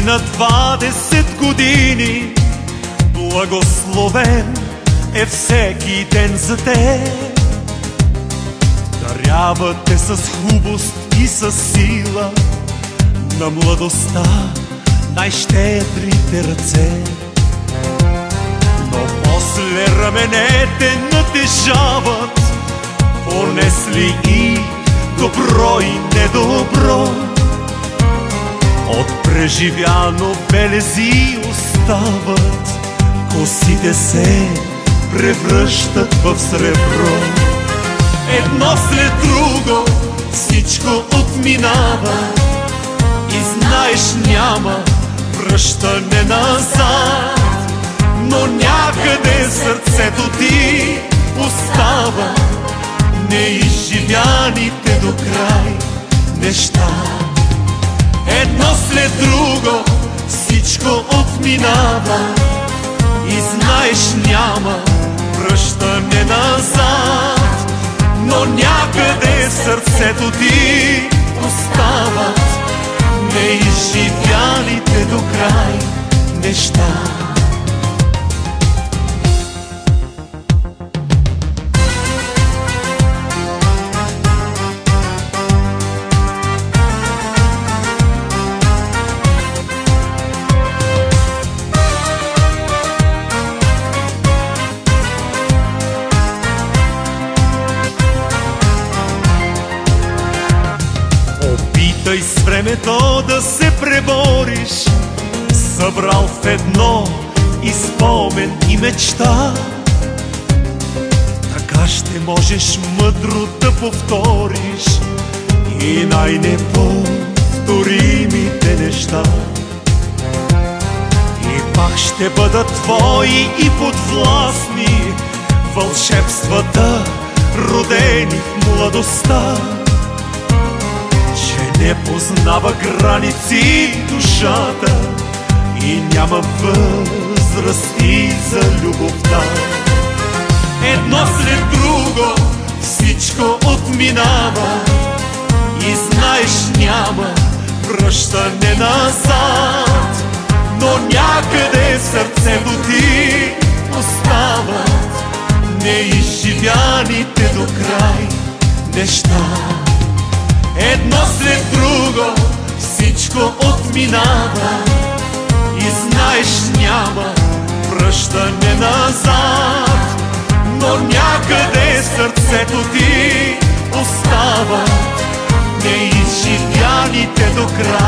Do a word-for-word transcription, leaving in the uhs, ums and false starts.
на двадесет години, благословен е всеки ден за теб. Дарява те с хубост и с сила, на младостта най-щедрите ръце. Но после раменете натежават, понесли и добро и недобро. От преживяно белези остават, косите се превръщат в сребро. Едно след друго всичко отминава и знаеш няма връщане назад. Но някъде сърцето ти остава неизживяните до край неща. Едно след друго всичко отминава и знаеш няма връщане назад. Но някъде сърцето ти остават неизживяните до край неща. Опитай с времето да се пребориш, събрал в едно и спомен и мечта. Така ще можеш мъдро да повториш и най-неповторимите неща. И пак ще бъдат твои и подвластни вълшебствата, родени в младостта. Не познава граници душата и няма възрасти за любовта. Едно след друго всичко отминава и знаеш няма връщане назад. Но някъде сърцето ти остават неизживяните до край неща. Едно след друго всичко отминава и знаеш няма връщане назад. Но някъде сърцето ти остават неизживяните до край